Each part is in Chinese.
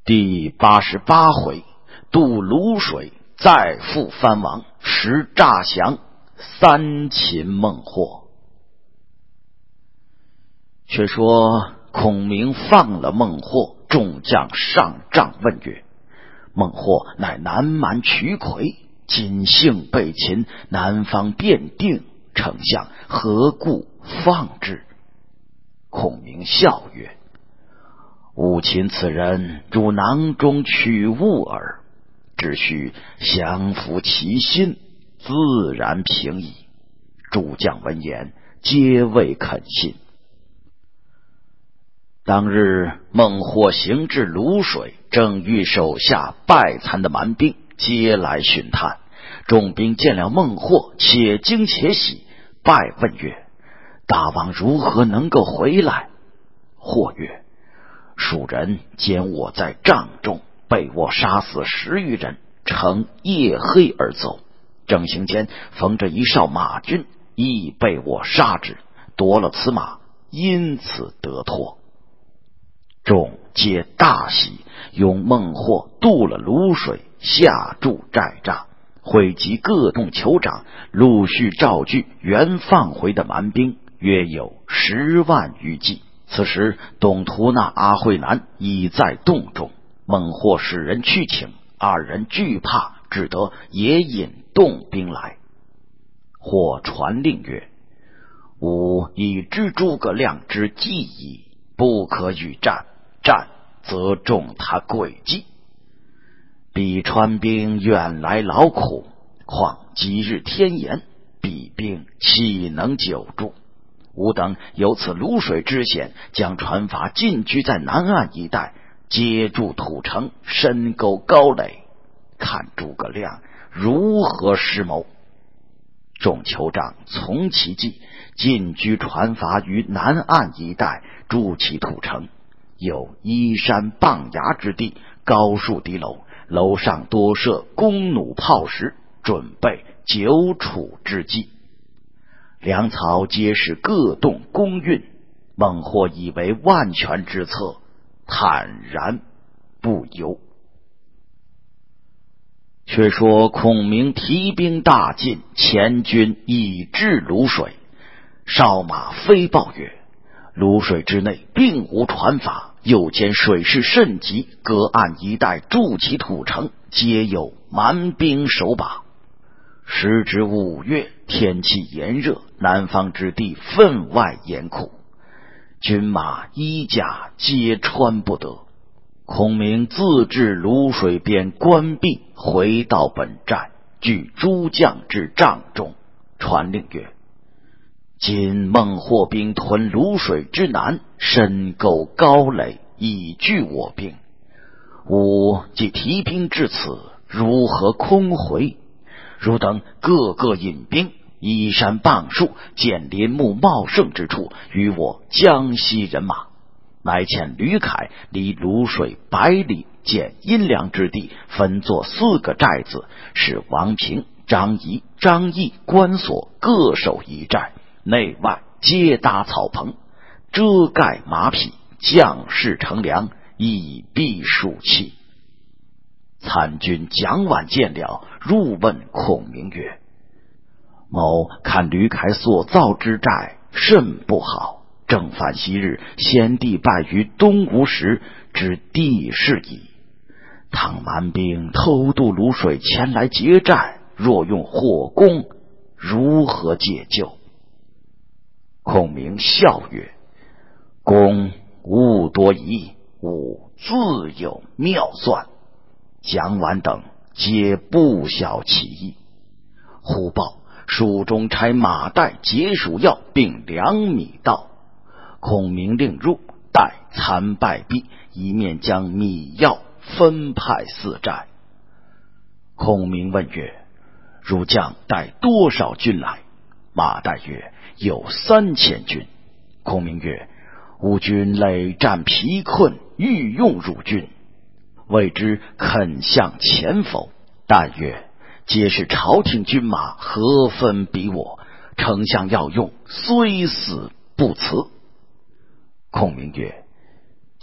第88回，渡泸水，再赴藩王，时诈降，三擒孟获。却说孔明放了孟获，众将上帐问曰：孟获乃南蛮渠魁，今幸被擒，南方便定，丞相何故放之？孔明笑曰：吾擒此人如囊中取物耳，只需降服其心，自然平矣。诸将闻言，皆未肯信。当日孟获行至泸水，正遇手下败残的蛮兵皆来巡探。众兵见了孟获，且惊且喜，拜问曰：大王如何能够回来？或曰：蜀人见我在帐中，被我杀死10余人，乘夜黑而走，正行间逢着一哨马军，亦被我杀之，夺了此马，因此得脱。众皆大喜，拥孟获渡了泸水，下筑寨栅，汇集各洞酋长，陆续召聚原放回的蛮兵，约有10万余计。此时董图那阿慧南已在洞中，孟获使人去请，二人惧怕，只得也引动兵来。或传令曰：吾已知诸葛亮之计矣，不可与战，战则中他诡计。彼川兵远来劳苦，况即日天炎，彼兵岂能久住？吾等有此泸水之险，将船筏进居在南岸一带，接筑土城，深沟高垒，看诸葛亮如何施谋。众酋长从其计，进居船筏于南岸一带，筑起土城，有依山傍崖之地，高树敌楼，楼上多设弓弩炮石，准备久处之计。粮草皆是各洞供运，孟获以为万全之策，坦然不忧。却说孔明提兵大进，前军已至泸水。哨马飞报曰：泸水之内并无船筏，又见水势甚急，隔岸一带筑起土城，皆有蛮兵守把。时值5月，天气炎热，南方之地分外严酷，军马衣甲皆穿不得。孔明自至泸水边关闭，回到本寨，聚诸将至帐中，传令曰：今孟获兵屯泸水之南，深沟高垒，以拒我兵。吾既提兵至此，如何空回？汝等各个引兵，依山傍树，见林木茂盛之处，与我江西人马。乃遣吕凯离泸水100里，见阴凉之地，分作4个寨子，使王平、张仪、张翼、关索各守一寨，内外皆搭草棚，遮盖马匹，将士乘凉，以避暑气。参军蒋琬见了，入问孔明曰：某看吕凯所造之寨甚不好，正反昔日先帝败于东吴时之地势矣。倘蛮兵偷渡泸水前来劫寨，若用火攻，如何解救？孔明笑曰：公勿多疑，吾自有妙算。蒋琬等皆不晓其意。忽报蜀中差马岱解暑药，并2米到。孔明令入，待参拜毕，一面将米药分派4寨。孔明问曰：汝将带多少军来？马岱曰：有3000军。孔明曰：吾军累战疲困，欲用汝军，未知肯向前否？但曰：皆是朝廷军马，何分比我？丞相要用，虽死不辞。孔明曰：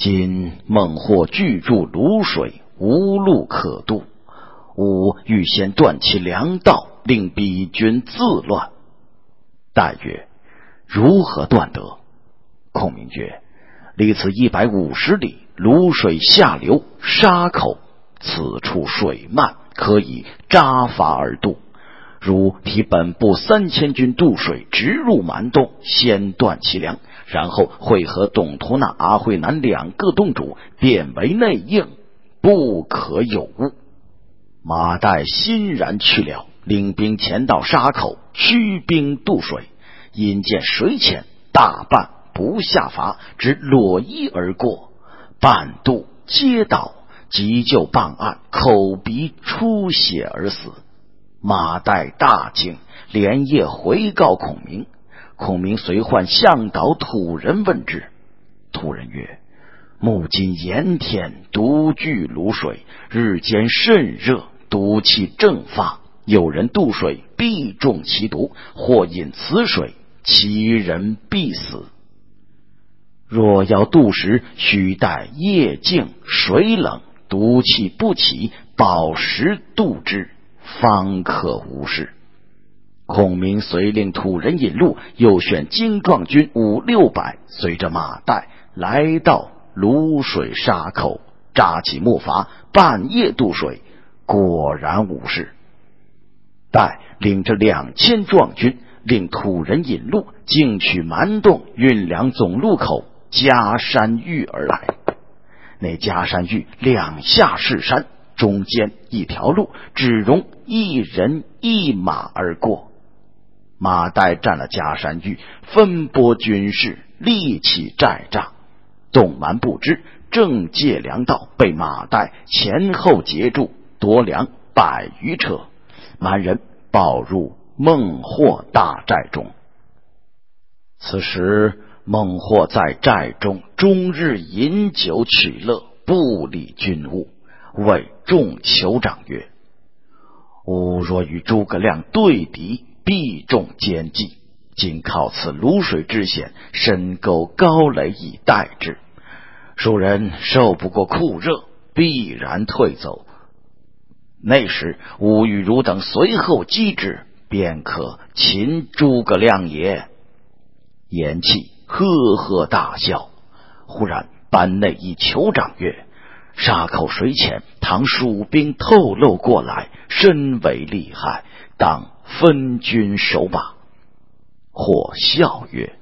今孟获拒筑泸水，无路可渡，吾欲先断其粮道，令彼军自乱。代曰：如何断得？孔明曰：离此150里，泸水下流，沙口，此处水漫，可以扎筏而渡。如提本部3000军渡水，直入蛮洞，先断其粮，然后会合董托那、阿慧南2个洞主，变为内应，不可有误。马岱欣然去了，领兵前到沙口，驱兵渡水。因见水浅，大半不下筏，只裸衣而过，半渡皆倒，急救傍岸，口鼻出血而死。马岱大惊，连夜回告孔明。孔明随唤向导土人问之。土人曰：目今炎天，独据泸水，日间甚热，毒气正发，有人渡水，必中其毒，或饮此水，其人必死。若要渡时，须待夜静水冷，毒气不起，饱食渡之，方可无事。孔明遂令土人引路，又选精壮军5、600，随着马岱来到泸水沙口，扎起木筏，半夜渡水，果然无事。岱领着2000壮军，令土人引路，径取蛮洞运粮总路口夹山峪而来。那夹山峪2下是山，中间一条路，只容1人1马而过。马岱占了夹山峪，分拨军士，立起寨栅。洞蛮不知，正借粮道，被马岱前后截住，夺粮100余车。蛮人报入孟获大寨中。此时孟获在寨中终日饮酒取乐，不理军务，谓众酋长曰：吾若与诸葛亮对敌，必中奸计。今靠此泸水之险，深沟高垒以待之。蜀人受不过酷热，必然退走。那时吾与汝等随后击之，便可擒诸葛亮也。言讫，呵呵大笑。忽然班内一酋长曰：沙口水浅，倘蜀兵透露过来，深为利害，当分军守马。或笑曰：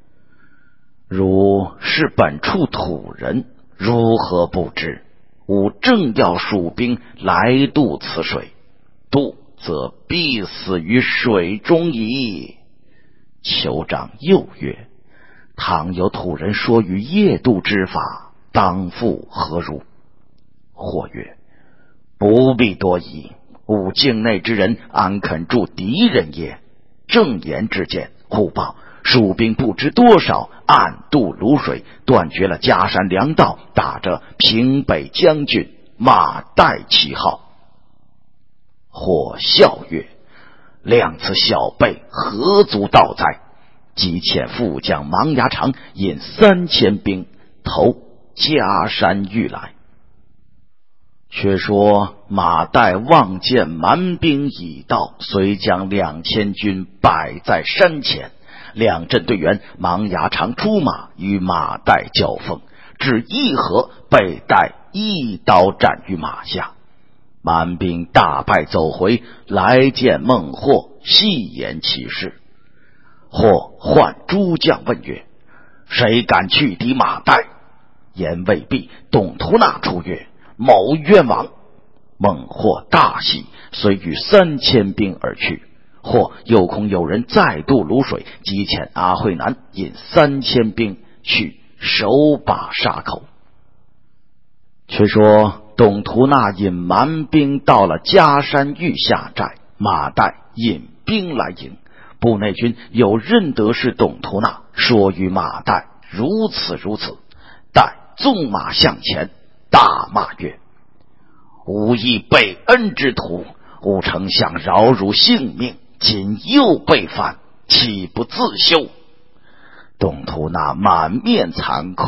汝是本处土人，如何不知？吾正要蜀兵来渡此水，渡则必死于水中矣。酋长又曰：倘有土人说于夜渡之法，当复何如？或曰：不必多疑，吾境内之人安肯助敌人耶？正言之间，忽报蜀兵不知多少，暗渡泸水，断绝了夹山粮道，打着平北将军马岱旗号。或笑曰：亮此小辈何足道哉？即遣副将芒牙长引3000兵投夹山峪来。却说马岱望见蛮兵已到，遂将2000军摆在山前，两阵队员芒牙长出马，与马岱交锋，至一合，被岱一刀斩于马下。蛮兵大败走回，来见孟获，细言其事。或唤诸将问曰：谁敢去敌马岱？言未毕，董图那出曰：某冤枉。孟获大喜，遂与3000兵而去。或又恐有人再渡泸水，即遣阿慧南引3000兵去守把沙口。却说董图那引蛮兵到了夹山峪下寨，马岱引兵来迎。部内军有认得是董图那，说与马岱如此如此。岱纵马向前，大骂曰：吾亦被恩之徒，吾丞相饶汝性命，今又被反，岂不自羞？董图那满面惭愧，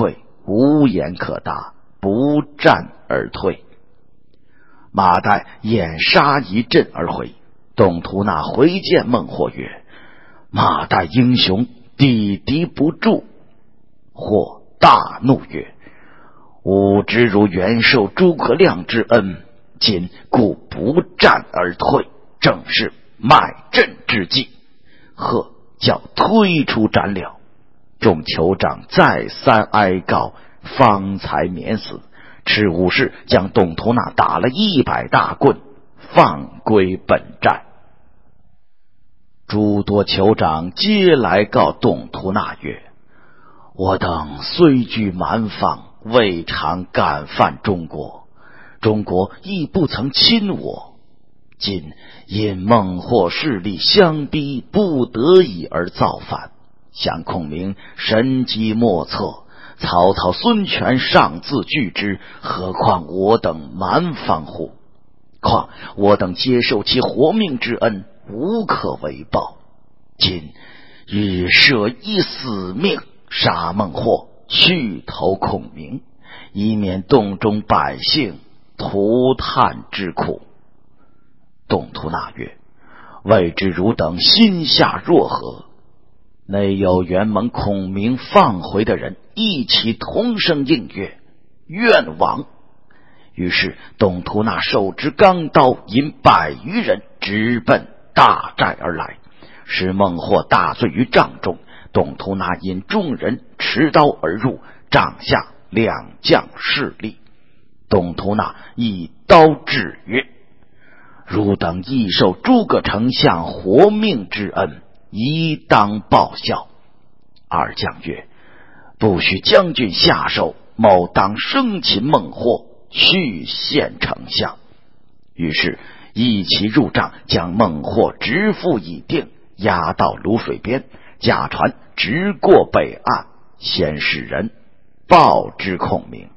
无言可答，不战而退。马岱掩杀一阵而回。董突那回见孟获曰：马岱英雄，抵敌不住。或大怒曰：吾知如原受诸葛亮之恩，今故不战而退，正是卖阵之计。贺叫推出斩了。众酋长再三哀告，方才免死。赤武士将董突那打了100大棍，放归本寨。诸多酋长皆来告董突那曰：我等虽居蛮方，未尝敢犯中国，中国亦不曾侵我，今因孟获势力相逼，不得已而造反，想孔明神机莫测，曹操、孙权尚自拒之，何况我等蛮方乎？况我等接受其活命之恩，无可为报。今欲舍一死命，杀孟获，去投孔明，以免洞中百姓涂炭之苦。董突那曰：未知汝等心下若何？内有原蒙孔明放回的人，一起同声应曰：愿往。于是董突那手执钢刀，引100余人直奔大寨而来，使孟获大醉于帐中。董突那引众人持刀而入，帐下2将侍立。董突那一刀制曰：汝等亦受诸葛丞相活命之恩，宜当报效。2将曰：不许将军下手，某当生擒孟获，续献丞相。于是一齐入帐，将孟获直缚已定，押到泸水边，驾船直过北岸，先使人报之孔明。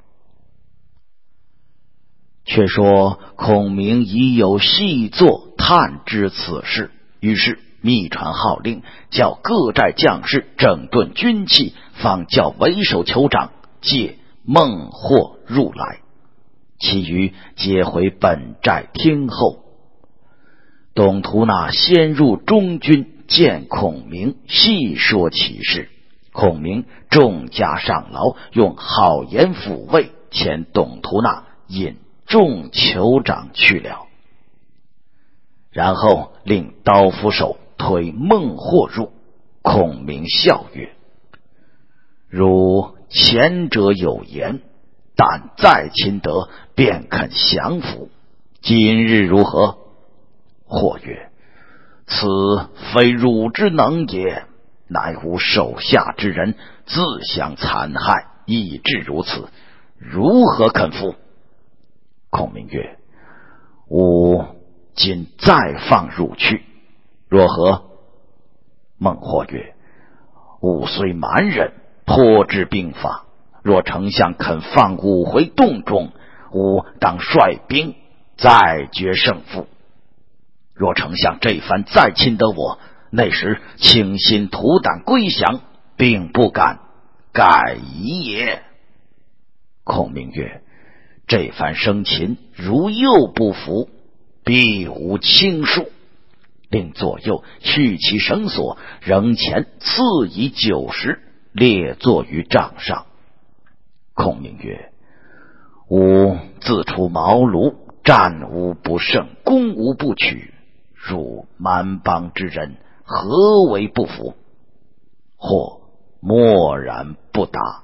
却说孔明已有细作探知此事，于是密传号令，叫各寨将士整顿军器，方叫为首酋长借孟获入来，其余皆回本寨听候。董突那先入中军，见孔明，细说其事。孔明重加上劳，用好言抚慰，遣董突那引众酋长去了。然后令刀斧手推孟获入。孔明笑曰：如前者有言，但再亲得，便肯降服。今日如何？或曰：此非汝之能也，乃吾手下之人自相残害，以致如此，如何肯服？孔明曰：吾今再放汝去，若何？孟获曰：吾虽蛮人，颇知兵法，若丞相肯放吾回洞中，吾当率兵再决胜负。若丞相这番再亲得我，那时倾心吐胆归降，并不敢改疑也。孔明曰：这番生擒，如又不服，必无轻恕。令左右去其绳索，仍前赐以90，列坐于帐上。孔明曰：吾自出茅庐，战无不胜，攻无不取，汝蛮邦之人，何为不服？或默然不答。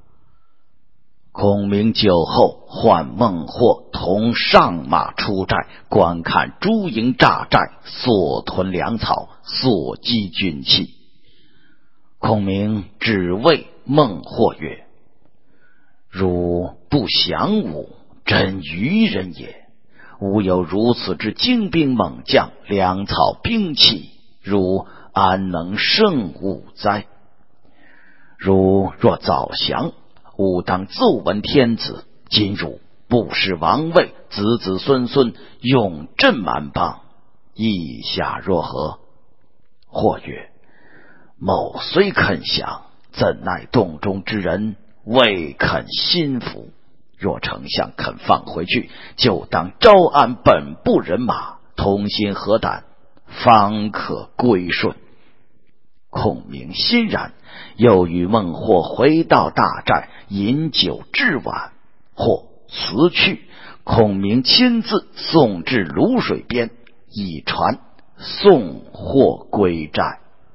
孔明酒后，唤孟获同上马出寨，观看诸营栅寨，所屯粮草，所积军器。孔明只谓孟获曰：汝不降吾，真愚人也。吾有如此之精兵猛将，粮草兵器，汝安能胜吾哉？汝若早降，吾当奏闻天子，今汝不失王位，子子孙孙永镇蛮邦，意下若何？或曰：某虽肯降，怎奈洞中之人未肯心服。若丞相肯放回去，就当招安本部人马，同心合胆，方可归顺。孔明欣然，又与孟获回到大寨，饮酒至晚。或辞去，孔明亲自送至泸水边，以船送获归寨。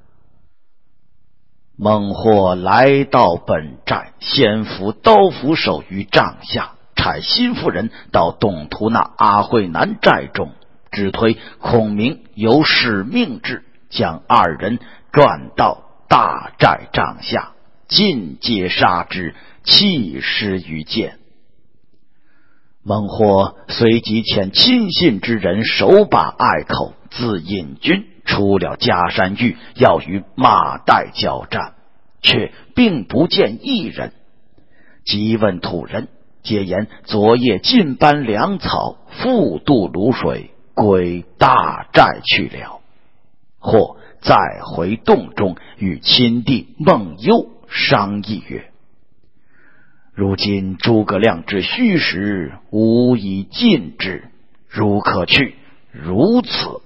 孟获来到本寨，先伏刀斧手于帐下，差心腹人到董图那阿慧南寨中，只推孔明有使命制，将二人转到大寨帐下，尽皆杀之，弃尸于涧。孟获随即遣亲信之人手把隘口，自引军出了嘉山峪，要与马岱交战，却并不见一人。即问土人，皆言昨夜尽搬粮草，复渡泸水，归大寨去了。或再回洞中，与亲弟孟幽商议曰：如今诸葛亮之虚实，无以尽之，如可去，如此。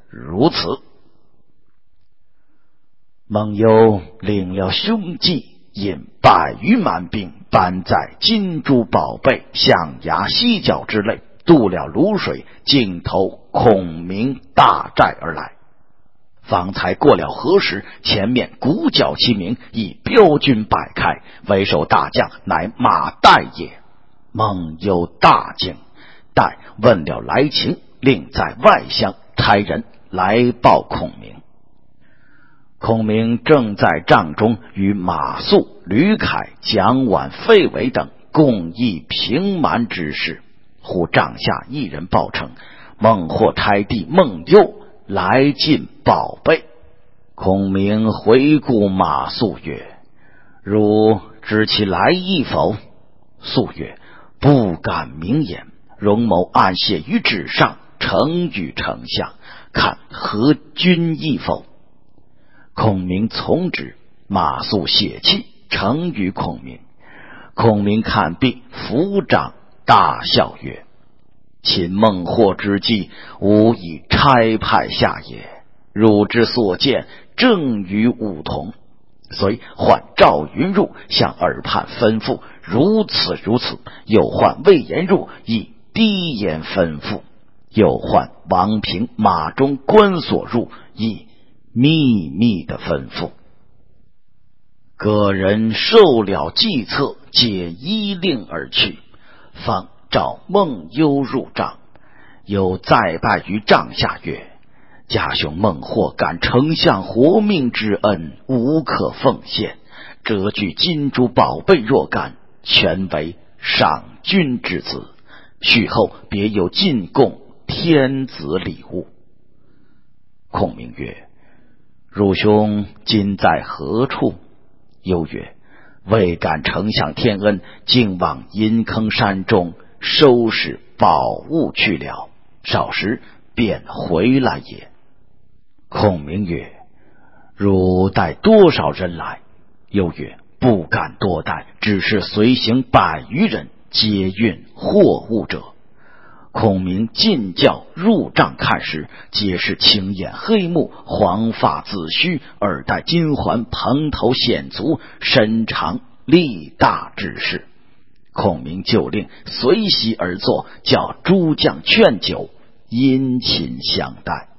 孟幽领了凶计，引100余蛮兵，搬载金珠宝贝，象牙犀角之类，渡了泸水，径投孔明大寨而来。方才过了河时，前面鼓角齐鸣，以标军摆开，为首大将乃马岱也。孟幽大惊，岱问了来情，令在外乡差人来报孔明。孔明正在帐中与马谡、吕凯、蒋琬、费伟等共议平蛮之事，忽帐下一人报称，孟获差弟孟幽来进宝贝。孔明回顾马谡曰：汝知其来意否？肃曰：不敢明言，容某暗写于纸上，呈与丞相，看合君意否？孔明从之，马谡写讫，呈与孔明。孔明看毕，抚掌大笑曰：秦孟获之计，吾以差派下也。汝之所见，正与吾同。遂唤赵云入，向耳畔吩咐如此如此，又唤魏延入，以低言吩咐，又唤王平、马忠、关索入，以秘密的吩咐。各人受了计策，皆依令而去。方召孟幽入帐，又再拜于帐下曰：家兄孟获感丞相活命之恩，无可奉献，折据金珠宝贝若干，全为赏君之子，许后别有进贡天子礼物。孔明曰：汝兄今在何处？幽曰：未感丞相天恩，竟往银坑山中收拾宝物去了，少时便回来也。孔明曰：汝带多少人来？幽曰：不敢多带，只是随行100余人，皆运货物者。孔明进教入帐看时，皆是青眼黑目，黄发紫须，耳戴金环，蓬头显足，身长力大之士。孔明就令随席而坐，叫诸将劝酒，殷勤相待。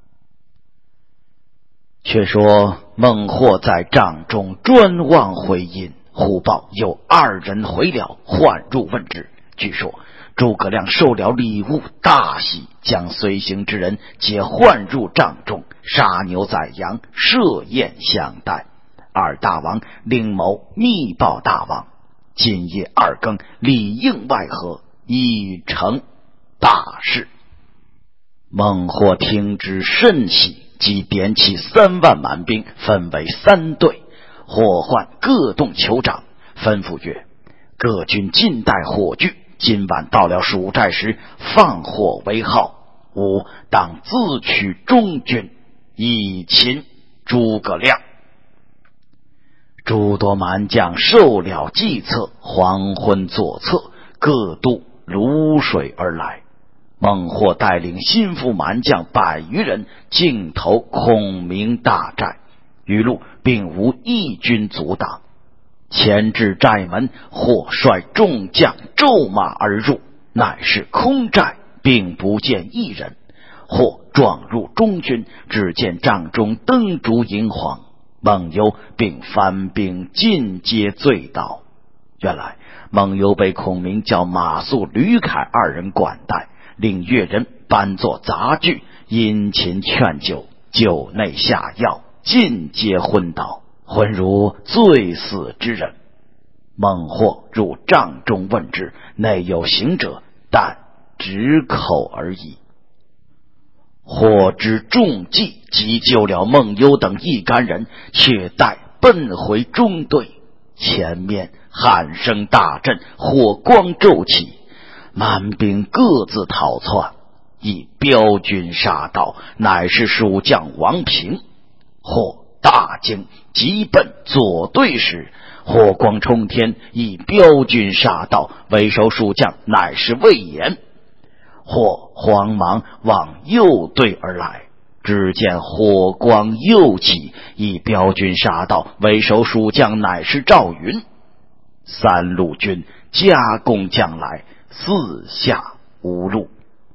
却说孟获在帐中专望回音，忽报有2人回了，唤入问之。据说诸葛亮受了礼物，大喜，将随行之人皆唤入帐中，杀牛宰羊，设宴相待。2大王令谋密报大王，今夜2更，里应外合，已成大事。孟获听之甚喜，即点起3万蛮兵，分为3队，伙唤各洞酋长，吩咐曰：各军尽带火炬，今晚到了蜀寨时，放火为号，吾当自取中军，以擒诸葛亮。 诸多蛮将受了计策，黄昏左侧各渡泸水而来。孟获带领心腹蛮将100余人径投孔明大寨，余路并无一军阻挡。前至寨门，或率众将骤马而入，乃是空寨，并不见一人。或撞入中军，只见帐中灯烛银黄，孟幽并翻兵尽皆醉倒。原来孟幽被孔明叫马谡、吕凯2人管待，令越人搬作杂剧，殷勤劝酒，酒内下药，尽皆昏倒，浑如醉死之人。孟获入帐中问之，内有行者，但止口而已。获知中计，急救了孟幽等一干人，却待奔回中队。前面喊声大震，火光骤起，蛮兵各自逃窜，一彪军杀到，乃是蜀将王平。或大惊，急奔左队时，火光冲天，一彪军杀到，为首蜀将乃是魏延。或慌忙往右队而来，只见火光又起，一彪军杀到，为首蜀将乃是赵云。3路军夹攻将来，四下无路。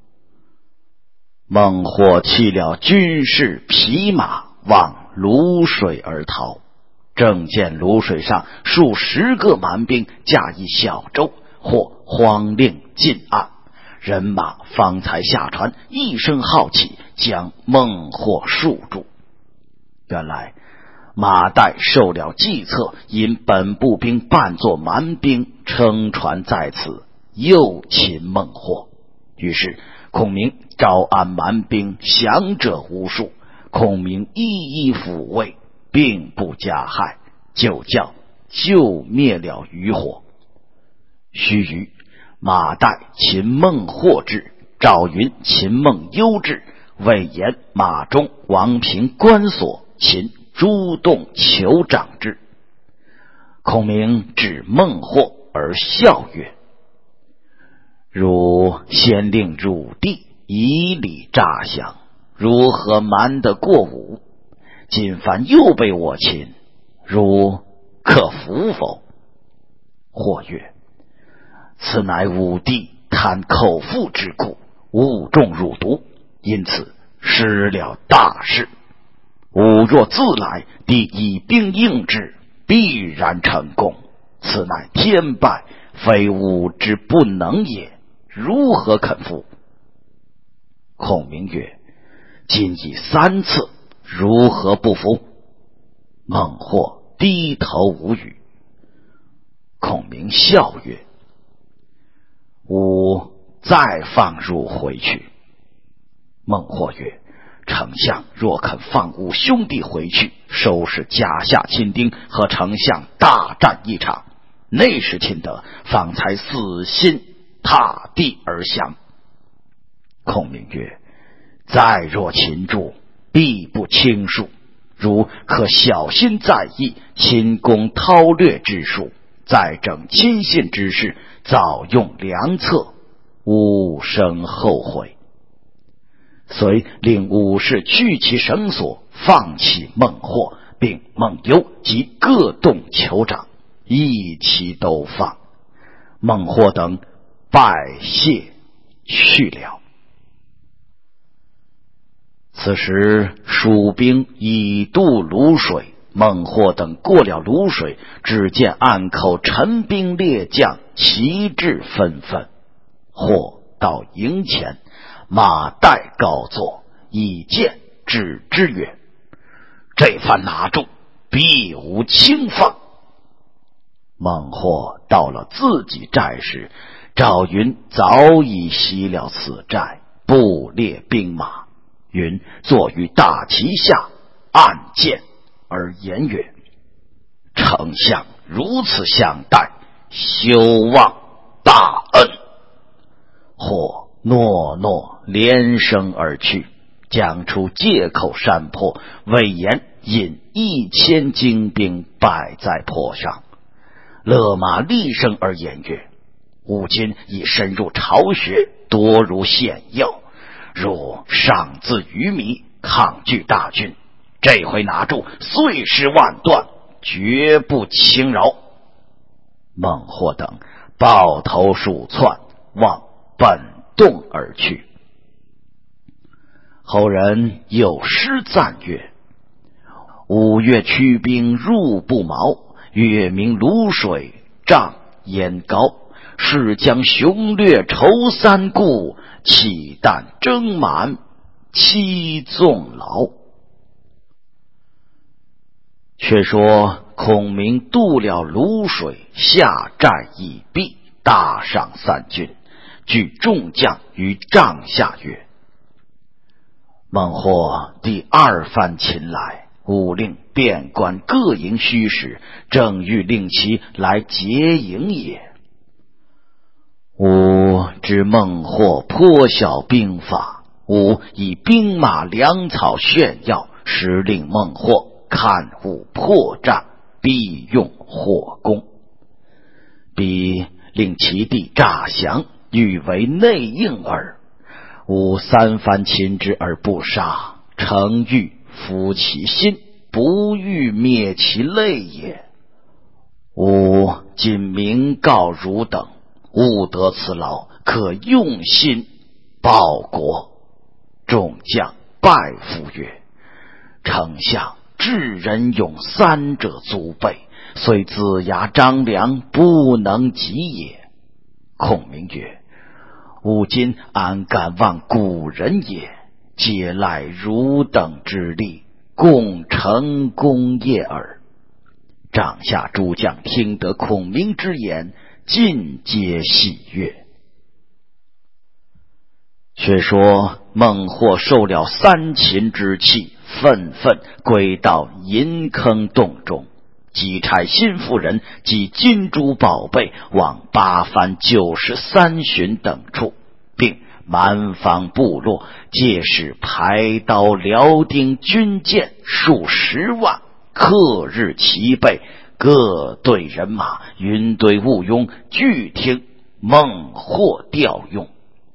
孟获弃了军士匹马，往泸水而逃。正见泸水上数10个蛮兵驾一小舟，或慌令进岸，人马方才下船，一声号起，将孟获束住。原来马岱受了计策，因本部兵扮作蛮兵，乘船在此，诱擒孟获。于是孔明招安蛮兵，降者无数。孔明一一抚慰，并不加害，就叫救灭了余火。须臾，马岱擒孟获之，赵云擒孟幽之，魏延、马忠、王平、关索擒诸洞酋长之。孔明指孟获而笑曰：汝先令汝弟以礼诈降，如何瞒得过吾？今番又被我擒，汝可服否？或曰：此乃吾弟贪口腹之故，误中汝毒，因此失了大事。吾若自来，弟以兵应之，必然成功。此乃天败，非吾之不能也，如何肯服？孔明曰：今已3次，如何不服？孟获低头无语。孔明笑曰：吾再放汝回去。孟获曰：丞相若肯放吾兄弟回去，收拾甲下亲丁，和丞相大战一场，那时亲得，方才死心踏地而降。孔明曰：再若擒住，必不轻恕，如可小心在意，亲攻韬略之术，再整亲信之事，早用良策，勿生后悔。遂令武士去其绳索，放弃孟获，并孟幽及各洞酋长一齐都放。孟获等拜谢去了。此时蜀兵已渡泸水，孟获等过了泸水，只见岸口陈兵列将旗帜纷纷。或到营前，马岱高坐，以剑指之曰：这番拿住，必无轻放。孟获到了自己寨时，赵云早已袭了此寨，布列兵马。云坐于大旗下，按剑而言曰：丞相如此相待，休忘大恩。或诺诺连声而去，将出界口山坡。魏延引1000精兵摆在坡上。勒马厉声而言曰：吾今已深入巢穴，多如险要，如尚自愚迷，抗拒大军，这回拿住，碎尸万段，绝不轻饶。孟获等抱头鼠窜，往本洞而去。后人有诗赞曰：5月驱兵入不毛，月明泸水涨烟高，是将雄略愁3顾，气弹征满7纵牢。却说孔明渡了泸水，下寨已毕，大赏3军，聚众将于帐下曰：孟获第2番秦来，吾令遍观各营虚实，正欲令其来劫营也。吾知孟获颇晓兵法，吾以兵马粮草炫耀，实令孟获看吾破绽，必用火攻。彼令其弟诈降，欲为内应耳。吾3番擒之而不杀，诚欲服其心，不欲灭其类也。吾今明告汝等，勿得此劳，可用心报国。众将拜服曰：丞相智仁勇3者足备，虽子牙张良，不能及也。孔明曰：吾今安敢忘古人也，皆赖汝等之力，共成功业耳。帐下诸将听得孔明之言，尽皆喜悦。却说孟获受了3秦之气，愤愤归到银坑洞中，即差新妇人及金珠宝贝往8番93旬等处，并蛮方部落，借使排刀辽丁军舰数10万，克日齐备，各队人马云堆雾拥，俱听孟获调用。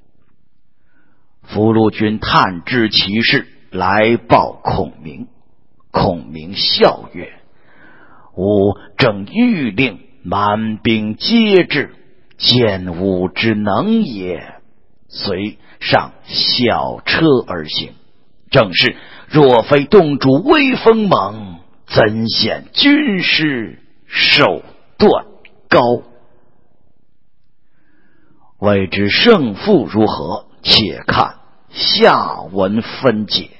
俘虏军探知其事，来报孔明。孔明笑曰：吾正欲令满兵皆至，见吾之能也。遂上小车而行。正是若非洞主威风猛，怎显军师手段高。未知胜负如何，且看下文分解。